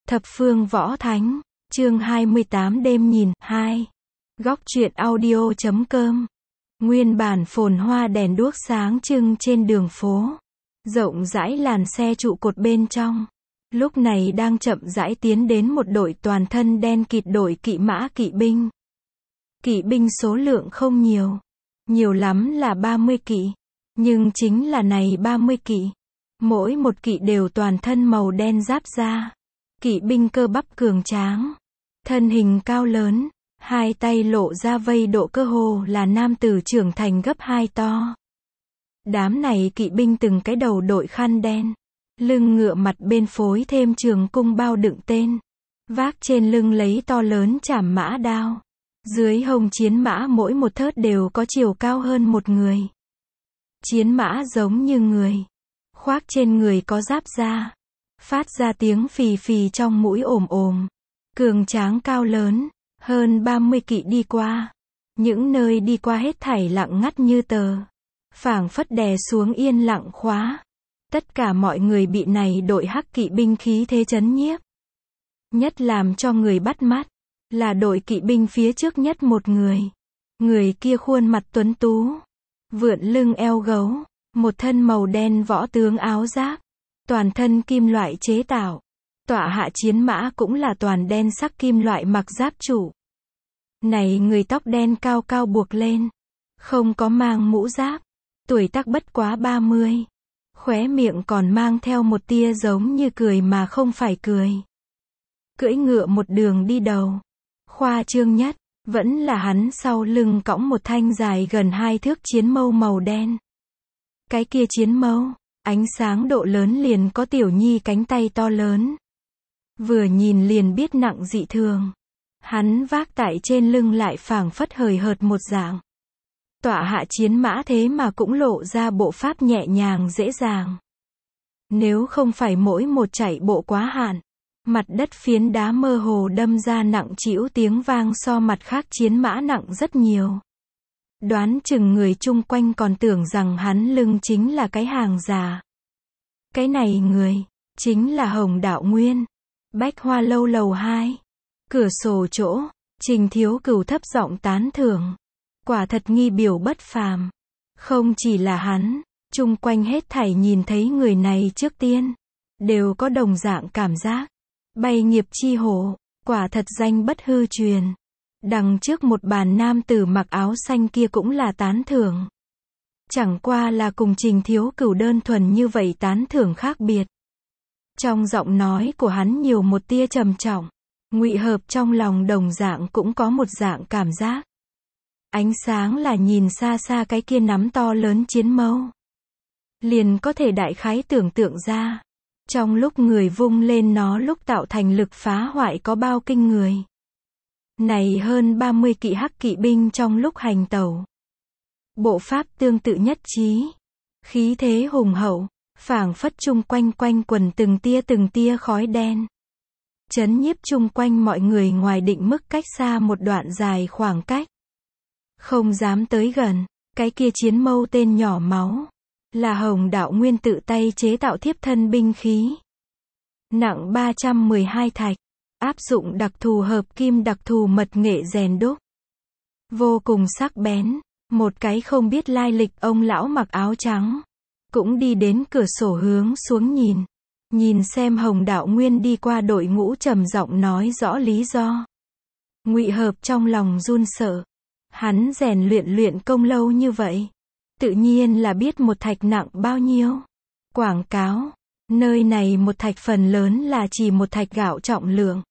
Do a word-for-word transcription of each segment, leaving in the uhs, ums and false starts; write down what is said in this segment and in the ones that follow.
Thập phương võ thánh, chương hai mươi tám đêm nhìn, hai. Góc truyện audio.com. Nguyên bản phồn hoa đèn đuốc sáng trưng trên đường phố. Rộng rãi làn xe trụ cột bên trong. Lúc này đang chậm rãi tiến đến một đội toàn thân đen kịt đội kỵ mã kỵ binh. Kỵ binh số lượng không nhiều. Nhiều lắm là ba mươi kỵ. Nhưng chính là này ba mươi kỵ. Mỗi một kỵ đều toàn thân màu đen giáp da. Kỵ binh cơ bắp cường tráng. Thân hình cao lớn. Hai tay lộ ra vây độ cơ hồ là nam tử trưởng thành gấp hai to. Đám này kỵ binh từng cái đầu đội khăn đen. Lưng ngựa mặt bên phối thêm trường cung bao đựng tên. Vác trên lưng lấy to lớn trảm mã đao. Dưới hông chiến mã mỗi một thớt đều có chiều cao hơn một người. Chiến mã giống như người. Khoác trên người có giáp da. Phát ra tiếng phì phì trong mũi ồm ồm. Cường tráng cao lớn. Hơn ba mươi kỵ đi qua. Những nơi đi qua hết thảy lặng ngắt như tờ. Phảng phất đè xuống yên lặng khóa. Tất cả mọi người bị này đội hắc kỵ binh khí thế chấn nhiếp. Nhất làm cho người bắt mắt. Là đội kỵ binh phía trước nhất một người. Người kia khuôn mặt tuấn tú. Vượn lưng eo gấu. Một thân màu đen võ tướng áo giáp. Toàn thân kim loại chế tạo. Tọa hạ chiến mã cũng là toàn đen sắc kim loại mặc giáp trụ. Này người tóc đen cao cao buộc lên. Không có mang mũ giáp. Tuổi tác bất quá ba mươi. Khóe miệng còn mang theo một tia giống như cười mà không phải cười. Cưỡi ngựa một đường đi đầu. Khoa trương nhất, vẫn là hắn sau lưng cõng một thanh dài gần hai thước chiến mâu màu đen. Cái kia chiến mâu, ánh sáng độ lớn liền có tiểu nhi cánh tay to lớn. Vừa nhìn liền biết nặng dị thường. Hắn vác tại trên lưng lại phảng phất hời hợt một dạng. Tọa hạ chiến mã thế mà cũng lộ ra bộ pháp nhẹ nhàng dễ dàng. Nếu không phải mỗi một chạy bộ quá hạn, mặt đất phiến đá mơ hồ đâm ra nặng trĩu tiếng vang so mặt khác chiến mã nặng rất nhiều. Đoán chừng người chung quanh còn tưởng rằng hắn lưng chính là cái hàng già. Cái này người, chính là Hồng Đạo Nguyên. Bách Hoa Lâu lầu hai. Cửa sổ chỗ, Trình Thiếu Cửu thấp giọng tán thưởng. Quả thật nghi biểu bất phàm. Không chỉ là hắn, chung quanh hết thảy nhìn thấy người này trước tiên. Đều có đồng dạng cảm giác. Bay nghiệp chi hổ, quả thật danh bất hư truyền. Đằng trước một bàn nam tử mặc áo xanh kia cũng là tán thưởng. Chẳng qua là cùng Trình Thiếu Cửu đơn thuần như vậy tán thưởng khác biệt. Trong giọng nói của hắn nhiều một tia trầm trọng. Ngụy Hợp trong lòng đồng dạng cũng có một dạng cảm giác. Ánh sáng là nhìn xa xa cái kia nắm to lớn chiến mâu. Liền có thể đại khái tưởng tượng ra. Trong lúc người vung lên nó lúc tạo thành lực phá hoại có bao kinh người. Này hơn ba mươi kỵ hắc kỵ binh trong lúc hành tẩu. Bộ pháp tương tự nhất trí. Khí thế hùng hậu, phảng phất chung quanh quanh quần từng tia từng tia khói đen. Chấn nhiếp chung quanh mọi người ngoài định mức cách xa một đoạn dài khoảng cách. Không dám tới gần, cái kia chiến mâu tên nhỏ máu. Là Hồng Đạo Nguyên tự tay chế tạo thiếp thân binh khí. Nặng ba trăm mười hai thạch. Áp dụng đặc thù hợp kim đặc thù mật nghệ rèn đúc. Vô cùng sắc bén. Một cái không biết lai lịch ông lão mặc áo trắng. Cũng đi đến cửa sổ hướng xuống nhìn. Nhìn xem Hồng Đạo Nguyên đi qua đội ngũ trầm giọng nói rõ lý do. Ngụy Hợp trong lòng run sợ. Hắn rèn luyện luyện công lâu như vậy. Tự nhiên là biết một thạch nặng bao nhiêu. Quảng cáo. Nơi này một thạch phần lớn là chỉ một thạch gạo trọng lượng.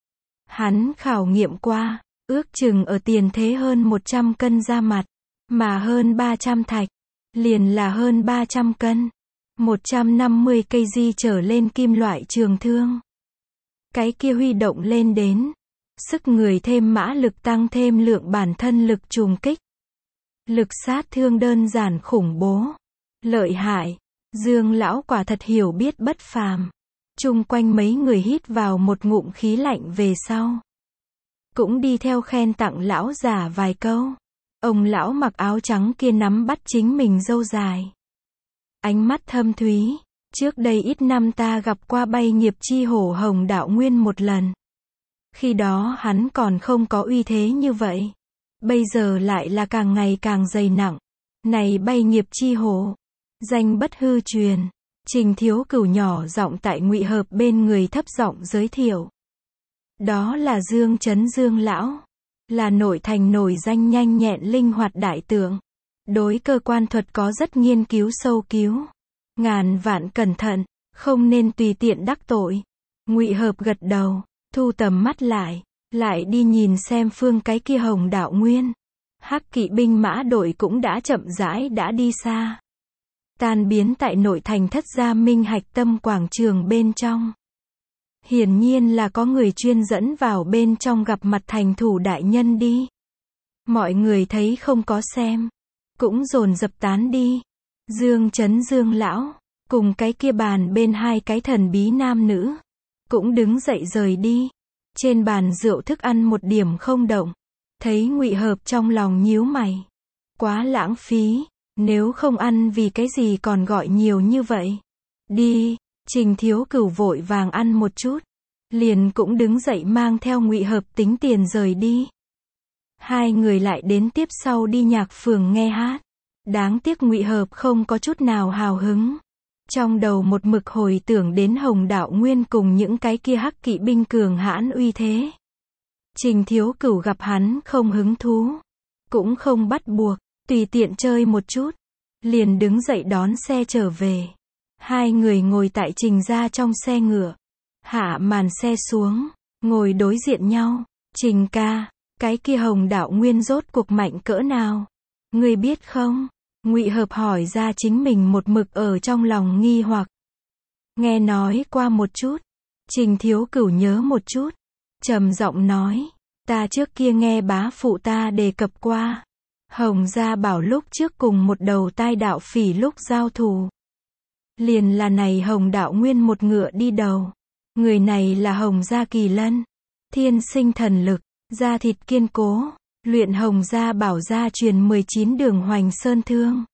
Hắn khảo nghiệm qua. Ước chừng ở tiền thế hơn một trăm cân ra mặt. Mà hơn ba trăm thạch. Liền là hơn ba trăm cân. một trăm năm mươi cây di trở lên kim loại trường thương. Cái kia huy động lên đến. Sức người thêm mã lực tăng thêm lượng bản thân lực trùng kích. Lực sát thương đơn giản khủng bố. Lợi hại. Dương lão quả thật hiểu biết bất phàm. Chung quanh mấy người hít vào một ngụm khí lạnh về sau. Cũng đi theo khen tặng lão già vài câu. Ông lão mặc áo trắng kia nắm bắt chính mình râu dài. Ánh mắt thâm thúy. Trước đây ít năm ta gặp qua bay nghiệp chi hổ Hồng Đạo Nguyên một lần. Khi đó hắn còn không có uy thế như vậy. Bây giờ lại là càng ngày càng dày nặng. Này bay nghiệp chi hổ, danh bất hư truyền. Trình Thiếu Cửu nhỏ giọng tại Ngụy Hợp bên người thấp giọng giới thiệu. Đó là Dương Chấn Dương lão, là nội thành nổi danh nhanh nhẹn linh hoạt đại tượng. Đối cơ quan thuật có rất nghiên cứu sâu cứu. Ngàn vạn cẩn thận, không nên tùy tiện đắc tội. Ngụy Hợp gật đầu, thu tầm mắt lại, lại đi nhìn xem phương cái kia Hồng Đạo Nguyên. Hắc kỵ binh mã đội cũng đã chậm rãi đã đi xa. Tan biến tại nội thành Thất Gia Minh Hạch Tâm quảng trường bên trong. Hiển nhiên là có người chuyên dẫn vào bên trong gặp mặt thành thủ đại nhân đi. Mọi người thấy không có xem, cũng dồn dập tán đi. Dương Chấn Dương lão, cùng cái kia bàn bên hai cái thần bí nam nữ, cũng đứng dậy rời đi. Trên bàn rượu thức ăn một điểm không động. Thấy Ngụy Hợp trong lòng nhíu mày. Quá lãng phí, nếu không ăn vì cái gì còn gọi nhiều như vậy. Đi, Trình Thiếu Cửu vội vàng ăn một chút. Liền cũng đứng dậy mang theo Ngụy Hợp tính tiền rời đi. Hai người lại đến tiếp sau đi nhạc phường nghe hát. Đáng tiếc Ngụy Hợp không có chút nào hào hứng. Trong đầu một mực hồi tưởng đến Hồng Đạo Nguyên cùng những cái kia hắc kỵ binh cường hãn uy thế. Trình Thiếu Cửu gặp hắn không hứng thú, cũng không bắt buộc, tùy tiện chơi một chút, liền đứng dậy đón xe trở về. Hai người ngồi tại Trình gia trong xe ngựa, hạ màn xe xuống, ngồi đối diện nhau. Trình ca, cái kia Hồng Đạo Nguyên rốt cuộc mạnh cỡ nào? Ngươi biết không? Ngụy Hợp hỏi ra chính mình một mực ở trong lòng nghi hoặc. Nghe nói qua một chút. Trình Thiếu Cửu nhớ một chút, trầm giọng nói, ta trước kia nghe bá phụ ta đề cập qua. Hồng Gia Bảo lúc trước cùng một đầu tai đạo phỉ lúc giao thù. Liền là này Hồng Đạo Nguyên một ngựa đi đầu. Người này là Hồng Gia Kỳ Lân. Thiên sinh thần lực, da thịt kiên cố. Luyện Hồng Gia Bảo gia truyền mười chín đường Hoành Sơn Thương.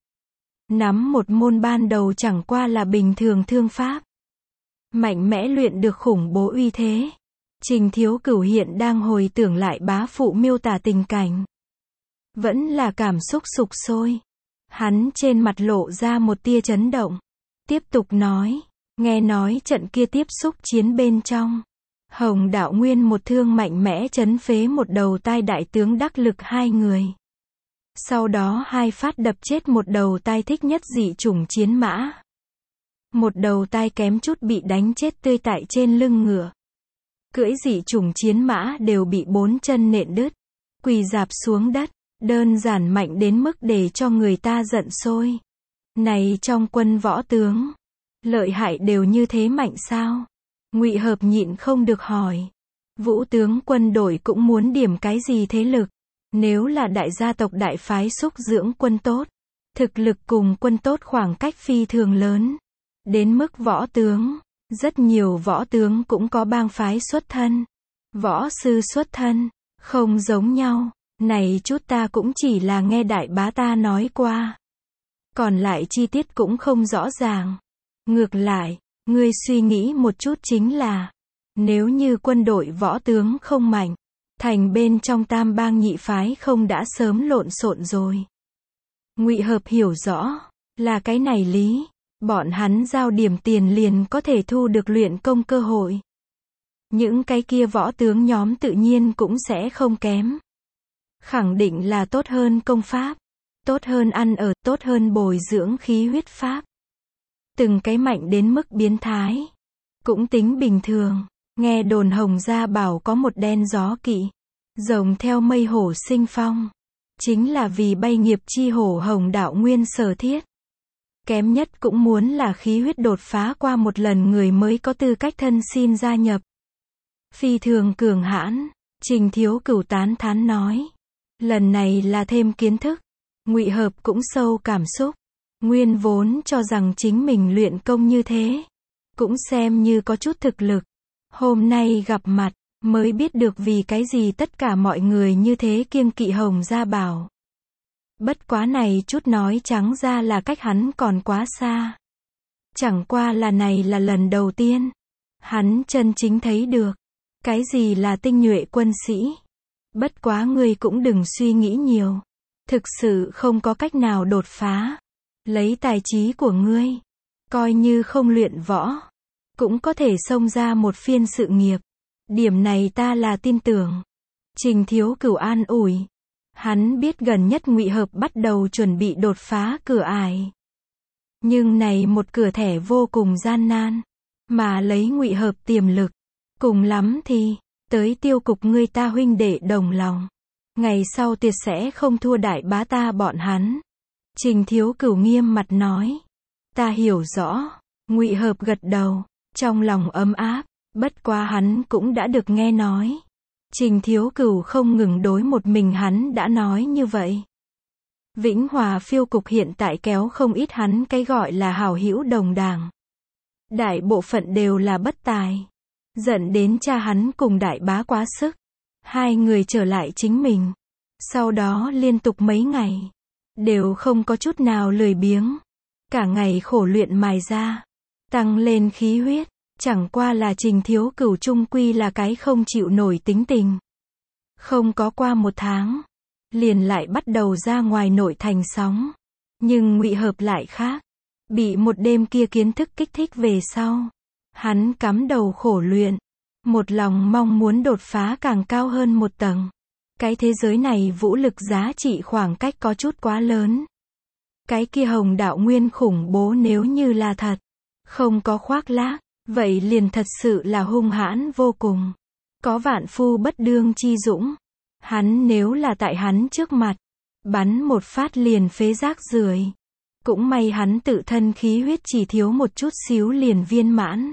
Nắm một môn ban đầu chẳng qua là bình thường thương pháp. Mạnh mẽ luyện được khủng bố uy thế. Trình Thiếu Cửu hiện đang hồi tưởng lại bá phụ miêu tả tình cảnh. Vẫn là cảm xúc sục sôi. Hắn trên mặt lộ ra một tia chấn động. Tiếp tục nói, nghe nói trận kia tiếp xúc chiến bên trong. Hồng Đạo Nguyên một thương mạnh mẽ chấn phế một đầu tai đại tướng đắc lực hai người. Sau đó hai phát đập chết một đầu tai thích nhất dị chủng chiến mã. Một đầu tai kém chút bị đánh chết tươi tại trên lưng ngựa. Cưỡi dị chủng chiến mã đều bị bốn chân nện đứt, quỳ rạp xuống đất, đơn giản mạnh đến mức để cho người ta giận sôi. Này trong quân võ tướng, lợi hại đều như thế mạnh sao? Ngụy Hợp nhịn không được hỏi. Vũ tướng quân đội cũng muốn điểm cái gì thế lực? Nếu là đại gia tộc đại phái xúc dưỡng quân tốt, thực lực cùng quân tốt khoảng cách phi thường lớn. Đến mức võ tướng, rất nhiều võ tướng cũng có bang phái xuất thân. Võ sư xuất thân, không giống nhau. Này chút ta cũng chỉ là nghe đại bá ta nói qua. Còn lại chi tiết cũng không rõ ràng. Ngược lại, ngươi suy nghĩ một chút chính là, nếu như quân đội võ tướng không mạnh, thành bên trong tam bang nhị phái không đã sớm lộn xộn rồi. Ngụy Hợp hiểu rõ, là cái này lý, bọn hắn giao điểm tiền liền có thể thu được luyện công cơ hội. Những cái kia võ tướng nhóm tự nhiên cũng sẽ không kém. Khẳng định là tốt hơn công pháp, tốt hơn ăn ở, tốt hơn bồi dưỡng khí huyết pháp. Từng cái mạnh đến mức biến thái. Cũng tính bình thường. Nghe đồn Hồng Gia Bảo có một đen gió kỵ. Rồng theo mây hổ sinh phong. Chính là vì bay nghiệp chi hổ Hồng Đạo Nguyên sở thiết. Kém nhất cũng muốn là khí huyết đột phá qua một lần người mới có tư cách thân xin gia nhập. Phi thường cường hãn. Trình Thiếu Cửu tán thán nói. Lần này là thêm kiến thức. Ngụy Hợp cũng sâu cảm xúc. Nguyên vốn cho rằng chính mình luyện công như thế, cũng xem như có chút thực lực. Hôm nay gặp mặt, mới biết được vì cái gì tất cả mọi người như thế kiêng kỵ Hồng Gia Bảo. Bất quá này chút nói trắng ra là cách hắn còn quá xa. Chẳng qua là này là lần đầu tiên. Hắn chân chính thấy được. Cái gì là tinh nhuệ quân sĩ. Bất quá ngươi cũng đừng suy nghĩ nhiều. Thực sự không có cách nào đột phá. Lấy tài trí của ngươi. Coi như không luyện võ. Cũng có thể xông ra một phiên sự nghiệp. Điểm này ta là tin tưởng. Trình Thiếu Cửu an ủi. Hắn biết gần nhất Ngụy Hợp bắt đầu chuẩn bị đột phá cửa ải. Nhưng này một cửa thẻ vô cùng gian nan. Mà lấy Ngụy Hợp tiềm lực. Cùng lắm thì, tới tiêu cục ngươi ta huynh đệ đồng lòng. Ngày sau tuyệt sẽ không thua đại bá ta bọn hắn. Trình Thiếu Cửu nghiêm mặt nói. Ta hiểu rõ. Ngụy Hợp gật đầu. Trong lòng ấm áp. Bất quá hắn cũng đã được nghe nói. Trình Thiếu Cửu không ngừng đối một mình hắn đã nói như vậy. Vĩnh Hòa phiêu cục hiện tại kéo không ít hắn cái gọi là hảo hữu đồng đảng. Đại bộ phận đều là bất tài. Dẫn đến cha hắn cùng đại bá quá sức. Hai người trở lại chính mình. Sau đó liên tục mấy ngày. Đều không có chút nào lười biếng. Cả ngày khổ luyện mài ra. Tăng lên khí huyết. Chẳng qua là Trình Thiếu Cửu trung quy là cái không chịu nổi tính tình. Không có qua một tháng. Liền lại bắt đầu ra ngoài nội thành sóng. Nhưng Ngụy Hợp lại khác. Bị một đêm kia kiến thức kích thích về sau. Hắn cắm đầu khổ luyện. Một lòng mong muốn đột phá càng cao hơn một tầng. Cái thế giới này vũ lực giá trị khoảng cách có chút quá lớn. Cái kia hồng đạo nguyên khủng bố nếu như là thật. Không có khoác lác. Vậy liền thật sự là hung hãn vô cùng. Có vạn phu bất đương chi dũng. Hắn nếu là tại hắn trước mặt. Bắn một phát liền phế rác rưởi. Cũng may hắn tự thân khí huyết chỉ thiếu một chút xíu liền viên mãn.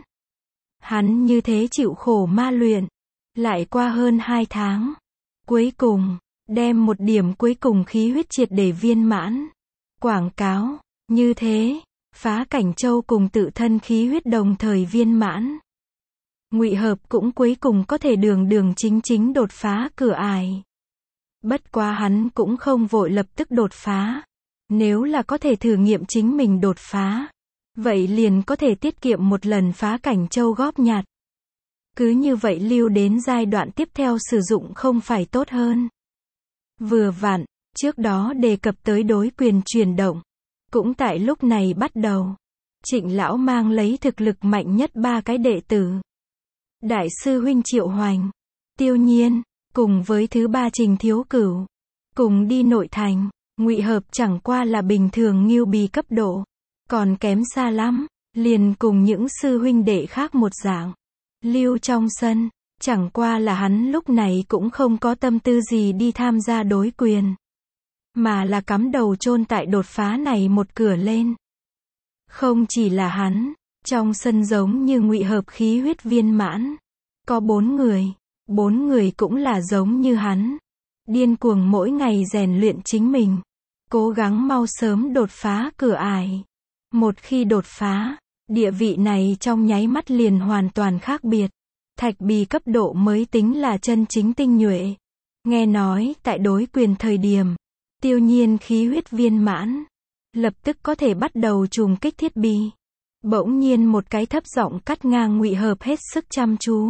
Hắn như thế chịu khổ ma luyện. Lại qua hơn hai tháng. Cuối cùng, đem một điểm cuối cùng khí huyết triệt để viên mãn. Quảng cáo, như thế, phá cảnh châu cùng tự thân khí huyết đồng thời viên mãn. Ngụy Hợp cũng cuối cùng có thể đường đường chính chính đột phá cửa ải. Bất quá hắn cũng không vội lập tức đột phá. Nếu là có thể thử nghiệm chính mình đột phá. Vậy liền có thể tiết kiệm một lần phá cảnh châu góp nhặt. Cứ như vậy lưu đến giai đoạn tiếp theo sử dụng không phải tốt hơn. Vừa vặn, trước đó đề cập tới đối quyền chuyển động. Cũng tại lúc này bắt đầu. Trịnh lão mang lấy thực lực mạnh nhất ba cái đệ tử. Đại sư huynh Triệu Hoành, Tiêu Nhiên, cùng với thứ ba Trình Thiếu Cửu. Cùng đi nội thành. Ngụy Hợp chẳng qua là bình thường ngưu bì cấp độ. Còn kém xa lắm. Liền cùng những sư huynh đệ khác một dạng. Lưu trong sân. Chẳng qua là hắn lúc này cũng không có tâm tư gì đi tham gia đối quyền. Mà là cắm đầu chôn tại đột phá này một cửa lên. Không chỉ là hắn. Trong sân giống như Ngụy Hợp khí huyết viên mãn. Có bốn người. Bốn người cũng là giống như hắn. Điên cuồng mỗi ngày rèn luyện chính mình. Cố gắng mau sớm đột phá cửa ải. Một khi đột phá, địa vị này trong nháy mắt liền hoàn toàn khác biệt. Thạch bì cấp độ mới tính là chân chính tinh nhuệ. Nghe nói, tại đối quyền thời điểm, Tiêu Nhiên khí huyết viên mãn. Lập tức có thể bắt đầu trùng kích thiết bị. Bỗng nhiên một cái thấp giọng cắt ngang Ngụy Hợp hết sức chăm chú.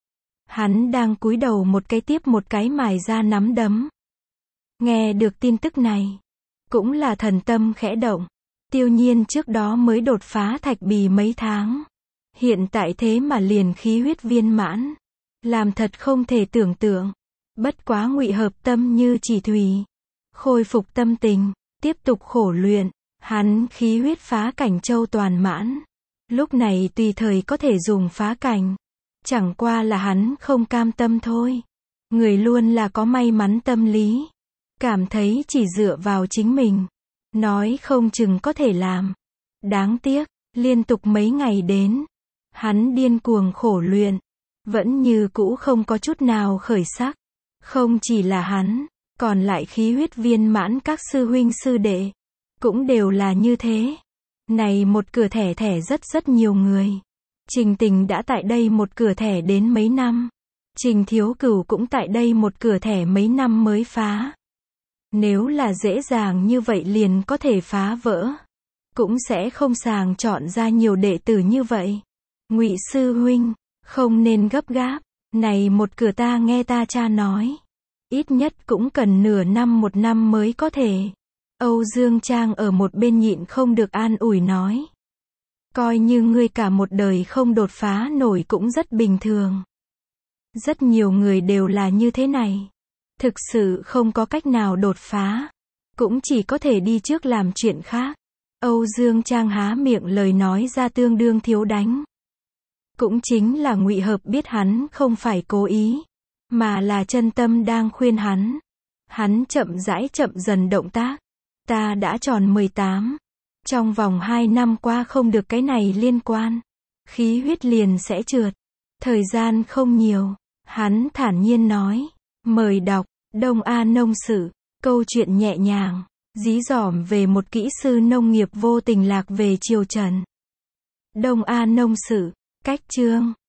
Hắn đang cúi đầu một cái tiếp một cái mài ra nắm đấm. Nghe được tin tức này. Cũng là thần tâm khẽ động. Tiêu Nhiên trước đó mới đột phá thạch bì mấy tháng. Hiện tại thế mà liền khí huyết viên mãn. Làm thật không thể tưởng tượng. Bất quá Ngụy Hợp tâm như chỉ thủy. Khôi phục tâm tình. Tiếp tục khổ luyện. Hắn khí huyết phá cảnh châu toàn mãn. Lúc này tùy thời có thể dùng phá cảnh. Chẳng qua là hắn không cam tâm thôi. Người luôn là có may mắn tâm lý. Cảm thấy chỉ dựa vào chính mình. Nói không chừng có thể làm. Đáng tiếc, liên tục mấy ngày đến. Hắn điên cuồng khổ luyện. Vẫn như cũ không có chút nào khởi sắc. Không chỉ là hắn, còn lại khí huyết viên mãn các sư huynh sư đệ. Cũng đều là như thế. Này một cửa thẻ thẻ rất rất nhiều người. Trình Tình đã tại đây một cửa thẻ đến mấy năm. Trình Thiếu Cửu cũng tại đây một cửa thẻ mấy năm mới phá. Nếu là dễ dàng như vậy liền có thể phá vỡ. cũng sẽ không sàng chọn ra nhiều đệ tử như vậy. Ngụy sư huynh, không nên gấp gáp, này một cửa ta nghe ta cha nói, ít nhất cũng cần nửa năm một năm mới có thể. Âu Dương Trang ở một bên nhịn không được an ủi nói. Coi như ngươi cả một đời không đột phá nổi cũng rất bình thường. Rất nhiều người đều là như thế này. Thực sự không có cách nào đột phá. Cũng chỉ có thể đi trước làm chuyện khác. Âu Dương Trang há miệng lời nói ra tương đương thiếu đánh. Cũng chính là Ngụy Hợp biết hắn không phải cố ý, mà là chân tâm đang khuyên hắn. Hắn chậm rãi chậm dần động tác. Ta đã tròn mười tám. Trong vòng hai năm qua không được cái này liên quan. Khí huyết liền sẽ trượt. Thời gian không nhiều. Hắn thản nhiên nói. Mời đọc, Đông A Nông Sự. Câu chuyện nhẹ nhàng, dí dỏm về một kỹ sư nông nghiệp vô tình lạc về triều Trần. Đông A Nông Sự. Cách chương.